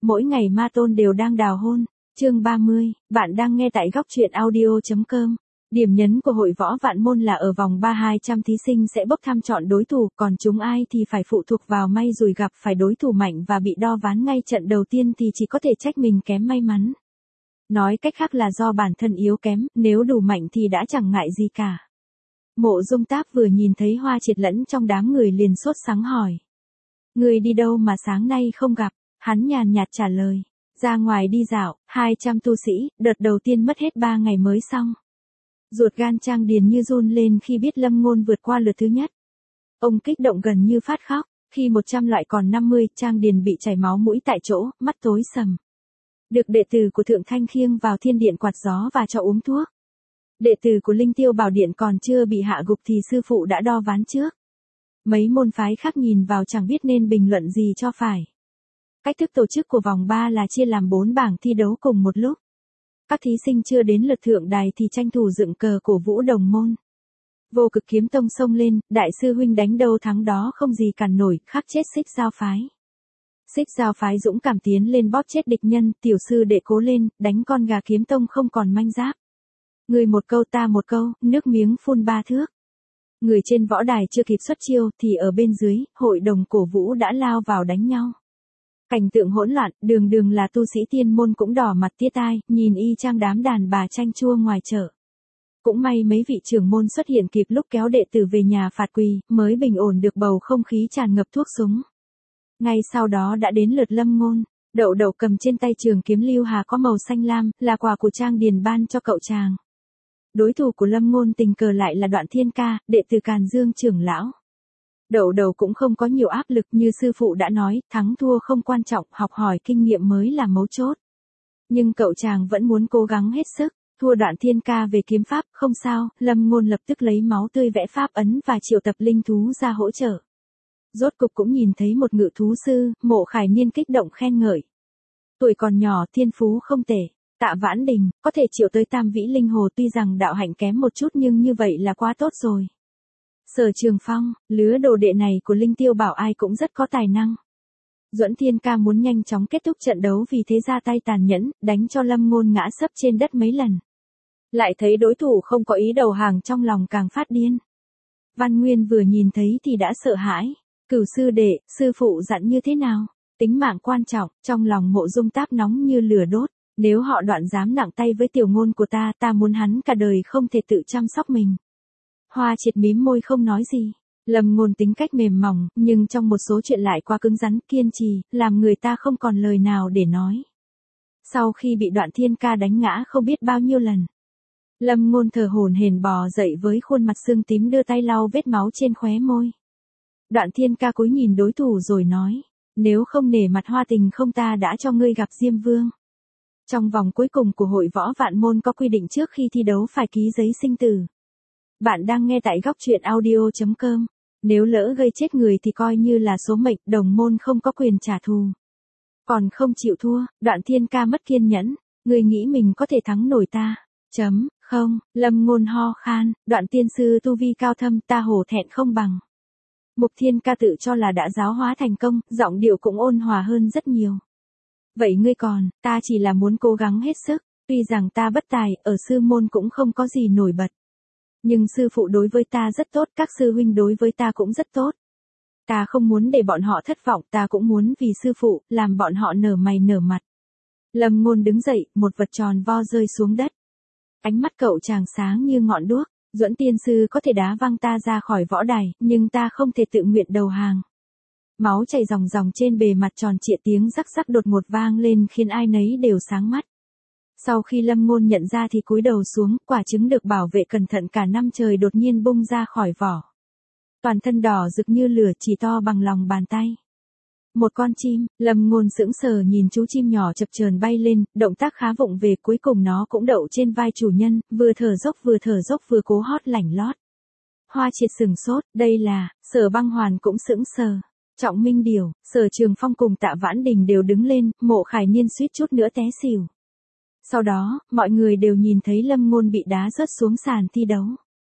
Mỗi ngày ma tôn đều đang đào hôn. Chương 30, bạn đang nghe tại góc truyện audio.com. Điểm nhấn của hội võ vạn môn là ở vòng 3-200 thí sinh sẽ bốc thăm chọn đối thủ, còn chúng ai thì phải phụ thuộc vào may rủi, gặp phải đối thủ mạnh và bị đo ván ngay trận đầu tiên thì chỉ có thể trách mình kém may mắn. Nói cách khác là do bản thân yếu kém, nếu đủ mạnh thì đã chẳng ngại gì cả. Mộ Dung Táp vừa nhìn thấy Hoa Triệt lẫn trong đám người liền sốt sắng hỏi. Người đi đâu mà sáng nay không gặp? Hắn nhàn nhạt trả lời. Ra ngoài đi dạo, 200 tu sĩ, đợt đầu tiên mất hết 3 ngày mới xong. Ruột gan Trang Điền như run lên khi biết Lâm Ngôn vượt qua lượt thứ nhất. Ông kích động gần như phát khóc, khi 100 lại còn 50, Trang Điền bị chảy máu mũi tại chỗ, mắt tối sầm. Được đệ tử của Thượng Thanh khiêng vào thiên điện quạt gió và cho uống thuốc. Đệ tử của Linh Tiêu Bảo Điện còn chưa bị hạ gục thì sư phụ đã đo ván trước. Mấy môn phái khác nhìn vào chẳng biết nên bình luận gì cho phải. Cách thức tổ chức của vòng 3 là chia làm 4 bảng thi đấu cùng một lúc. Các thí sinh chưa đến lượt thượng đài thì tranh thủ dựng cờ cổ vũ đồng môn. Vô Cực Kiếm Tông xông lên, đại sư huynh đánh đâu thắng đó không gì cản nổi, khắc chết Xích Giao phái. Xích Giao phái dũng cảm tiến lên bóp chết địch nhân, tiểu sư đệ cố lên, đánh con gà Kiếm Tông không còn manh giáp. Người một câu ta một câu, nước miếng phun ba thước. Người trên võ đài chưa kịp xuất chiêu thì ở bên dưới, hội đồng cổ vũ đã lao vào đánh nhau. Cảnh tượng hỗn loạn, đường đường là tu sĩ tiên môn cũng đỏ mặt tía tai, nhìn y chang đám đàn bà chanh chua ngoài chợ. Cũng may mấy vị trưởng môn xuất hiện kịp lúc kéo đệ tử về nhà phạt quỳ, mới bình ổn được bầu không khí tràn ngập thuốc súng. Ngay sau đó đã đến lượt Lâm Ngôn. Đậu đậu cầm trên tay trường kiếm lưu hà có màu xanh lam, là quà của Trang Điền ban cho cậu chàng. Đối thủ của Lâm Ngôn tình cờ lại là Đoạn Thiên Ca, đệ tử Càn Dương trưởng lão. Đậu đầu cũng không có nhiều áp lực, như sư phụ đã nói, thắng thua không quan trọng, học hỏi kinh nghiệm mới là mấu chốt. Nhưng cậu chàng vẫn muốn cố gắng hết sức, thua Đoạn Thiên Ca về kiếm pháp, không sao, Lâm Ngôn lập tức lấy máu tươi vẽ pháp ấn và triệu tập linh thú ra hỗ trợ. Rốt cục cũng nhìn thấy một ngự thú sư, Mộ Khải Niên kích động khen ngợi. Tuổi còn nhỏ thiên phú không tệ. Tạ Vãn Đình, có thể triệu tới Tam Vĩ Linh Hồ, tuy rằng đạo hạnh kém một chút nhưng như vậy là quá tốt rồi. Sở Trường Phong, lứa đồ đệ này của Linh Tiêu bảo ai cũng rất có tài năng. Duẫn Thiên Ca muốn nhanh chóng kết thúc trận đấu vì thế ra tay tàn nhẫn, đánh cho Lâm Ngôn ngã sấp trên đất mấy lần. Lại thấy đối thủ không có ý đầu hàng trong lòng càng phát điên. Văn Nguyên vừa nhìn thấy thì đã sợ hãi. Cửu sư đệ, sư phụ dặn như thế nào? Tính mạng quan trọng, trong lòng Mộ Dung Táp nóng như lửa đốt. Nếu họ Đoạn dám nặng tay với tiểu ngôn của ta muốn hắn cả đời không thể tự chăm sóc mình. Hoa Triệt mím môi không nói gì. Lâm Ngôn tính cách mềm mỏng, nhưng trong một số chuyện lại quá cứng rắn, kiên trì, làm người ta không còn lời nào để nói. Sau khi bị Đoạn Thiên Ca đánh ngã không biết bao nhiêu lần, Lâm Ngôn thở hổn hển bò dậy với khuôn mặt sưng tím, đưa tay lau vết máu trên khóe môi. Đoạn Thiên Ca cúi nhìn đối thủ rồi nói, nếu không nể mặt Hoa Tình không ta đã cho ngươi gặp Diêm Vương. Trong vòng cuối cùng của hội võ vạn môn có quy định trước khi thi đấu phải ký giấy sinh tử. Bạn đang nghe tại góc truyện audio.com. Nếu lỡ gây chết người thì coi như là số mệnh, đồng môn không có quyền trả thù. Còn không chịu thua, Đoạn Thiên Ca mất kiên nhẫn. Người nghĩ mình có thể thắng nổi ta? Không, Lâm Ngôn ho khan, Đoạn tiên sư tu vi cao thâm, ta hổ thẹn không bằng. Mục Thiên Ca tự cho là đã giáo hóa thành công, giọng điệu cũng ôn hòa hơn rất nhiều. Vậy ngươi còn, ta chỉ là muốn cố gắng hết sức, tuy rằng ta bất tài, ở sư môn cũng không có gì nổi bật. Nhưng sư phụ đối với ta rất tốt, các sư huynh đối với ta cũng rất tốt. Ta không muốn để bọn họ thất vọng, ta cũng muốn vì sư phụ, làm bọn họ nở mày nở mặt. Lâm Ngôn đứng dậy, một vật tròn vo rơi xuống đất. Ánh mắt cậu chàng sáng như ngọn đuốc, Duẫn tiên sư có thể đá văng ta ra khỏi võ đài, nhưng ta không thể tự nguyện đầu hàng. Máu chảy ròng ròng trên bề mặt tròn trịa, tiếng rắc rắc đột ngột vang lên khiến ai nấy đều sáng mắt. Sau khi Lâm Ngôn nhận ra thì cúi đầu xuống, quả trứng được bảo vệ cẩn thận cả năm trời đột nhiên bung ra khỏi vỏ. Toàn thân đỏ rực như lửa, chỉ to bằng lòng bàn tay. Một con chim, Lâm Ngôn sững sờ nhìn chú chim nhỏ chập chờn bay lên, động tác khá vụng về, cuối cùng nó cũng đậu trên vai chủ nhân, vừa thở dốc vừa cố hót lảnh lót. Hoa Triệt sừng sốt, đây là, Sở Băng Hoàn cũng sững sờ. Trọng Minh Điểu, Sở Trường Phong cùng Tạ Vãn Đình đều đứng lên, Mộ Khải Niên suýt chút nữa té xỉu. Sau đó, mọi người đều nhìn thấy Lâm Ngôn bị đá rớt xuống sàn thi đấu.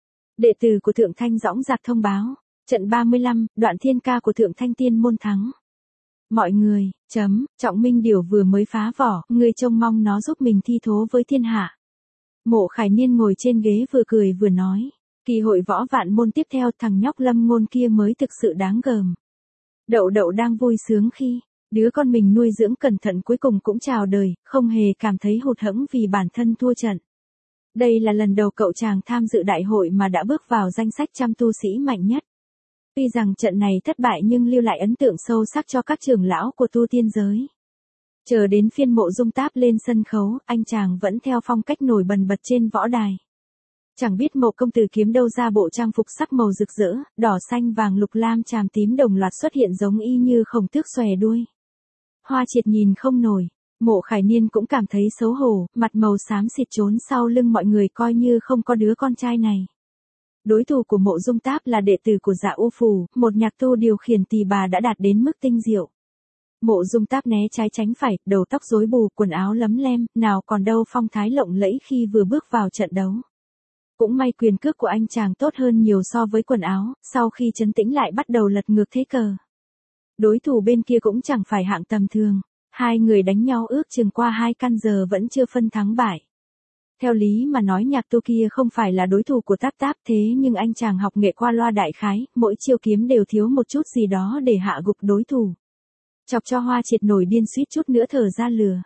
Đệ tử của Thượng Thanh dõng dạc thông báo, trận 35, Đoạn Thiên Ca của Thượng Thanh tiên môn thắng. Mọi người, Trọng Minh Điểu vừa mới phá vỏ, ngươi trông mong nó giúp mình thi thố với thiên hạ. Mộ Khải Niên ngồi trên ghế vừa cười vừa nói. Kỳ hội võ vạn môn tiếp theo thằng nhóc Lâm Ngôn kia mới thực sự đáng gờm. Đậu Đậu đang vui sướng khi đứa con mình nuôi dưỡng cẩn thận cuối cùng cũng chào đời, không hề cảm thấy hụt hẫng vì bản thân thua trận. Đây là lần đầu cậu chàng tham dự đại hội mà đã bước vào danh sách trăm tu sĩ mạnh nhất. Tuy rằng trận này thất bại nhưng lưu lại ấn tượng sâu sắc cho các trưởng lão của tu tiên giới. Chờ đến phiên Mộ Dung Táp lên sân khấu, anh chàng vẫn theo phong cách nổi bần bật trên võ đài. Chẳng biết Mộ công tử kiếm đâu ra bộ trang phục sắc màu rực rỡ, đỏ xanh vàng lục lam chàm tím đồng loạt xuất hiện giống y như khổng tước xòe đuôi. Hoa Triệt nhìn không nổi, Mộ Khải Niên cũng cảm thấy xấu hổ, mặt màu xám xịt trốn sau lưng mọi người coi như không có đứa con trai này. Đối thủ của Mộ Dung Táp là đệ tử của Dạ U Phù, một nhạc tu điều khiển tỳ bà đã đạt đến mức tinh diệu. Mộ Dung Táp né trái tránh phải, đầu tóc rối bù, quần áo lấm lem, nào còn đâu phong thái lộng lẫy khi vừa bước vào trận đấu. Cũng may quyền cước của anh chàng tốt hơn nhiều so với quần áo, sau khi trấn tĩnh lại bắt đầu lật ngược thế cờ. Đối thủ bên kia cũng chẳng phải hạng tầm thường, hai người đánh nhau ước chừng qua 2 canh giờ vẫn chưa phân thắng bại. Theo lý mà nói nhạc tu kia không phải là đối thủ của Táp Táp thế nhưng anh chàng học nghệ qua loa đại khái, mỗi chiêu kiếm đều thiếu một chút gì đó để hạ gục đối thủ. Chọc cho Hoa Triệt nổi điên suýt chút nữa thở ra lửa.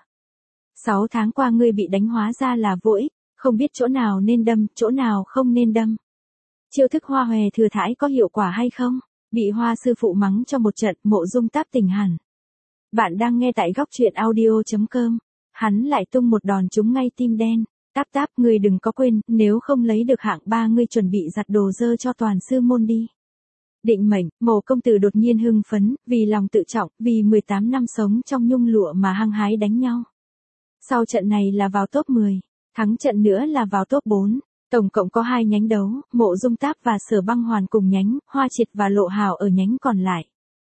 6 tháng qua ngươi bị đánh hóa ra là vô ích, không biết chỗ nào nên đâm, chỗ nào không nên đâm. Chiêu thức Hoa Hòe thừa thãi có hiệu quả hay không? Bị Hoa sư phụ mắng cho một trận, Mộ Dung Táp tỉnh hẳn. Bạn đang nghe tại góc truyện audio.com. Hắn lại tung một đòn trúng ngay tim đen. Táp Táp, ngươi đừng có quên, nếu không lấy được hạng 3 ngươi chuẩn bị giặt đồ dơ cho toàn sư môn đi. Định mệnh, Mộ công tử đột nhiên hưng phấn, vì lòng tự trọng, vì 18 năm sống trong nhung lụa mà hăng hái đánh nhau. Sau trận này là vào top 10, thắng trận nữa là vào top 4. Tổng cộng có 2 nhánh đấu, Mộ Dung Táp và Sở Băng Hoàn cùng nhánh, Hoa Triệt và Lộ Hào ở nhánh còn lại.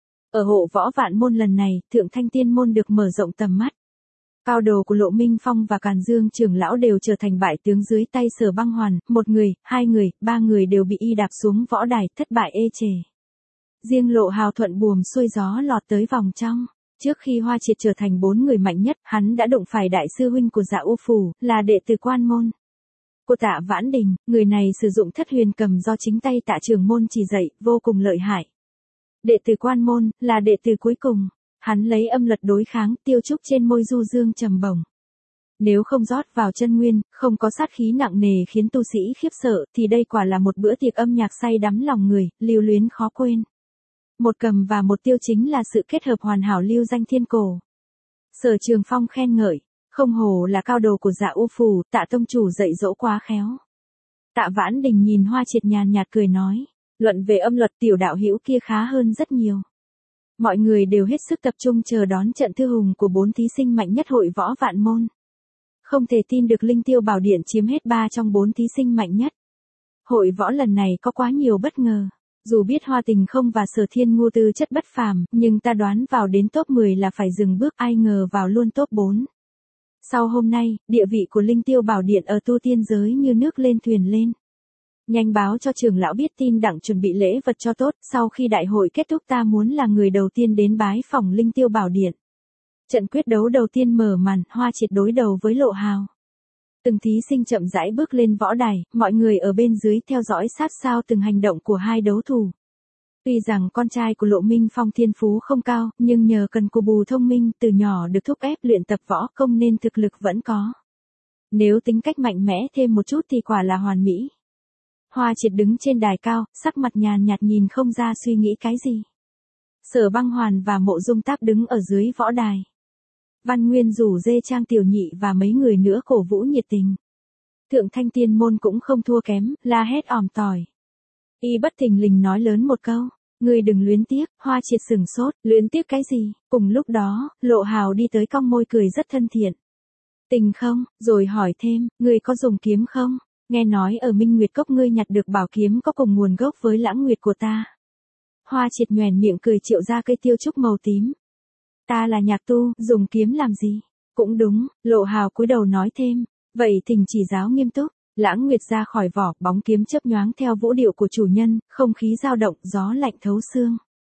Ở hộ võ vạn môn lần này, Thượng Thanh Tiên môn được mở rộng tầm mắt. Cao đồ của Lộ Minh Phong và Càn Dương trưởng lão đều trở thành bại tướng dưới tay Sở Băng Hoàn, 1 người, 2 người, 3 người đều bị y đạp xuống võ đài, thất bại ê chề. Riêng Lộ Hào thuận buồm xuôi gió lọt tới vòng trong. Trước khi Hoa Triệt trở thành 4 người mạnh nhất, hắn đã đụng phải đại sư huynh của Dạ U Phù, là đệ tử Quan môn. Cô Tạ Vãn Đình, người này sử dụng Thất Huyền Cầm do chính tay Tạ trưởng môn chỉ dạy, vô cùng lợi hại. Đệ tử Quan môn, là đệ tử cuối cùng. Hắn lấy âm luật đối kháng, tiêu trúc trên môi du dương trầm bổng. Nếu không rót vào chân nguyên, không có sát khí nặng nề khiến tu sĩ khiếp sợ, thì đây quả là một bữa tiệc âm nhạc say đắm lòng người, lưu luyến khó quên. Một cầm và một tiêu chính là sự kết hợp hoàn hảo lưu danh thiên cổ. Sở Trường Phong khen ngợi, không hổ là cao đồ của Dạ U Phù, Tạ tông chủ dạy dỗ quá khéo. Tạ Vãn Đình nhìn Hoa Triệt nhàn nhạt cười nói, luận về âm luật tiểu đạo hữu kia khá hơn rất nhiều. Mọi người đều hết sức tập trung chờ đón trận thư hùng của 4 thí sinh mạnh nhất hội võ vạn môn. Không thể tin được Linh Tiêu Bảo Điện chiếm hết 3 trong 4 thí sinh mạnh nhất. Hội võ lần này có quá nhiều bất ngờ. Dù biết Hoa Tình Không và Sở Thiên Ngu tư chất bất phàm, nhưng ta đoán vào đến top 10 là phải dừng bước, ai ngờ vào luôn top 4. Sau hôm nay, địa vị của Linh Tiêu Bảo Điện ở tu tiên giới như nước lên thuyền lên. Nhanh báo cho trưởng lão biết tin đặng chuẩn bị lễ vật cho tốt, sau khi đại hội kết thúc ta muốn là người đầu tiên đến bái phỏng Linh Tiêu Bảo Điện. Trận quyết đấu đầu tiên mở màn, Hoa Triệt đối đầu với Lộ Hào. Từng thí sinh chậm rãi bước lên võ đài, mọi người ở bên dưới theo dõi sát sao từng hành động của hai đấu thủ. Tuy rằng con trai của Lộ Minh Phong thiên phú không cao, nhưng nhờ cần cù bù thông minh từ nhỏ được thúc ép luyện tập võ công nên thực lực vẫn có. Nếu tính cách mạnh mẽ thêm một chút thì quả là hoàn mỹ. Hoa Triệt đứng trên đài cao, sắc mặt nhàn nhạt nhìn không ra suy nghĩ cái gì. Sở Băng Hoàn và Mộ Dung Táp đứng ở dưới võ đài. Văn Nguyên rủ dê Trang Tiểu Nhị và mấy người nữa cổ vũ nhiệt tình. Thượng Thanh Tiên môn cũng không thua kém, la hét ỏm tỏi. Y bất thình lình nói lớn một câu, ngươi đừng luyến tiếc. Hoa Triệt sừng sốt, luyến tiếc cái gì? Cùng lúc đó, Lộ Hào đi tới cong môi cười rất thân thiện. Tình không, rồi hỏi thêm, ngươi có dùng kiếm không? Nghe nói ở Minh Nguyệt Cốc ngươi nhặt được bảo kiếm có cùng nguồn gốc với Lãng Nguyệt của ta. Hoa Triệt nhoẻn miệng cười triệu ra cây tiêu trúc màu tím. Ta là nhạc tu, dùng kiếm làm gì? Cũng đúng, Lộ Hào cúi đầu nói thêm, vậy Thỉnh chỉ giáo nghiêm túc. Lãng Nguyệt ra khỏi vỏ, bóng kiếm chớp nhoáng theo vũ điệu của chủ nhân, không khí dao động, gió lạnh thấu xương.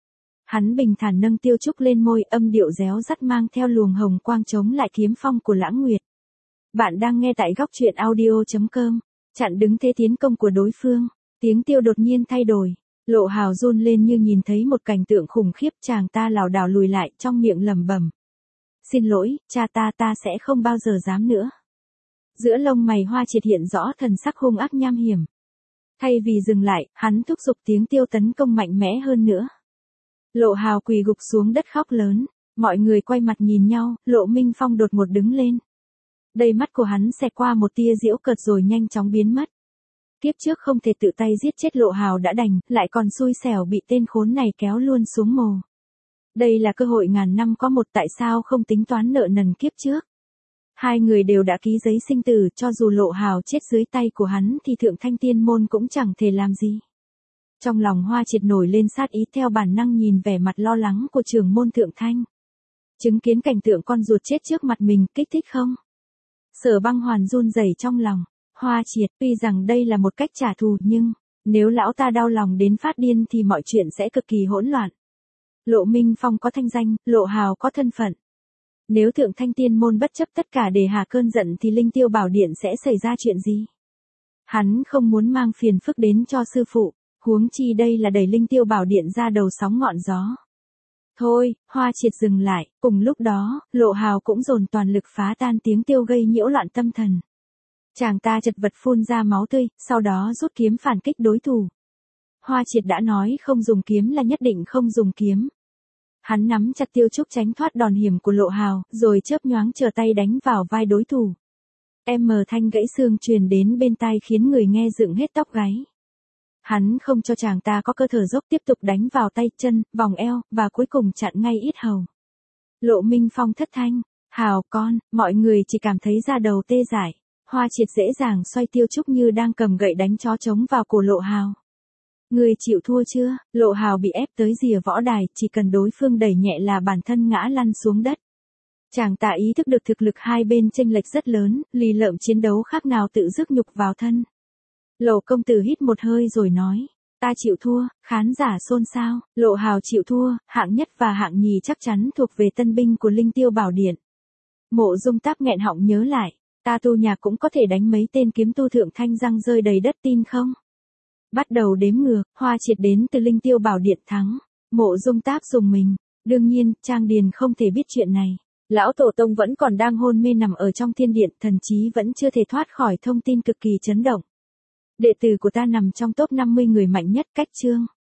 Hắn bình thản nâng Tiêu Trúc lên môi, âm điệu réo rắt mang theo luồng hồng quang chống lại kiếm phong của Lãng Nguyệt. Bạn đang nghe tại góc truyện audio.com. Chặn đứng thế tiến công của đối phương. Tiếng Tiêu đột nhiên thay đổi. Lộ Hào run lên như nhìn thấy một cảnh tượng khủng khiếp, chàng ta lảo đảo lùi lại trong miệng lẩm bẩm. Xin lỗi, cha ta sẽ không bao giờ dám nữa. Giữa lông mày Hoa Triệt hiện rõ thần sắc hung ác nham hiểm. Thay vì dừng lại, hắn thúc giục tiếng Tiêu tấn công mạnh mẽ hơn nữa. Lộ Hào quỳ gục xuống đất khóc lớn, mọi người quay mặt nhìn nhau, Lộ Minh Phong đột ngột đứng lên. Đầy mắt của hắn xẹt qua một tia giễu cợt rồi nhanh chóng biến mất. Kiếp trước không thể tự tay giết chết Lộ Hào đã đành, lại còn xui xẻo bị tên khốn này kéo luôn xuống mồ. Đây là cơ hội ngàn năm có một, tại sao không tính toán nợ nần kiếp trước. Hai người đều đã ký giấy sinh tử, cho dù Lộ Hào chết dưới tay của hắn thì Thượng Thanh Tiên Môn cũng chẳng thể làm gì. Trong lòng Hoa Triệt nổi lên sát ý, theo bản năng nhìn vẻ mặt lo lắng của trưởng môn Thượng Thanh. Chứng kiến cảnh tượng con ruột chết trước mặt mình, kích thích không? Sở Băng Hoàn run rẩy trong lòng. Hoa Triệt, tuy rằng đây là một cách trả thù nhưng, nếu lão ta đau lòng đến phát điên thì mọi chuyện sẽ cực kỳ hỗn loạn. Lộ Minh Phong có thanh danh, Lộ Hào có thân phận. Nếu Thượng Thanh Tiên Môn bất chấp tất cả để hạ cơn giận thì Linh Tiêu Bảo Điện sẽ xảy ra chuyện gì? Hắn không muốn mang phiền phức đến cho sư phụ, huống chi đây là đẩy Linh Tiêu Bảo Điện ra đầu sóng ngọn gió. Thôi, Hoa Triệt dừng lại, cùng lúc đó, Lộ Hào cũng dồn toàn lực phá tan tiếng Tiêu gây nhiễu loạn tâm thần. Chàng ta chật vật phun ra máu tươi, sau đó rút kiếm phản kích đối thủ. Hoa Triệt đã nói không dùng kiếm là nhất định không dùng kiếm. Hắn nắm chặt Tiêu Trúc tránh thoát đòn hiểm của Lộ Hào, rồi chớp nhoáng trở tay đánh vào vai đối thủ. Thanh gãy xương truyền đến bên tai khiến người nghe dựng hết tóc gáy. Hắn không cho chàng ta có cơ thở dốc, tiếp tục đánh vào tay, chân, vòng eo, và cuối cùng chặn ngay yết hầu. Lộ Minh Phong thất thanh, Hào con, mọi người chỉ cảm thấy da đầu tê dại. Hoa Triệt dễ dàng xoay Tiêu Trúc như đang cầm gậy đánh chó trống vào cổ Lộ Hào. Người chịu thua chưa? Lộ Hào bị ép tới rìa võ đài, chỉ cần đối phương đẩy nhẹ là bản thân ngã lăn xuống đất. Chàng ta ý thức được thực lực hai bên chênh lệch rất lớn, lì lợm chiến đấu khác nào tự rước nhục vào thân. Lộ công tử hít một hơi rồi nói, ta chịu thua. Khán giả xôn xao. Lộ Hào chịu thua, hạng nhất và hạng nhì chắc chắn thuộc về tân binh của Linh Tiêu Bảo Điện. Mộ Dung Táp nghẹn họng nhớ lại, ta tu nhà cũng có thể đánh mấy tên kiếm tu Thượng Thanh răng rơi đầy đất, tin không? Bắt đầu đếm ngược, Hoa Triệt đến từ Linh Tiêu Bảo Điện thắng. Mộ Dung Táp dùng mình. Đương nhiên, Trang Điền không thể biết chuyện này. Lão Tổ Tông vẫn còn đang hôn mê nằm ở trong thiên điện, thần chí vẫn chưa thể thoát khỏi thông tin cực kỳ chấn động. Đệ tử của ta nằm trong top 50 người mạnh nhất, cách chương.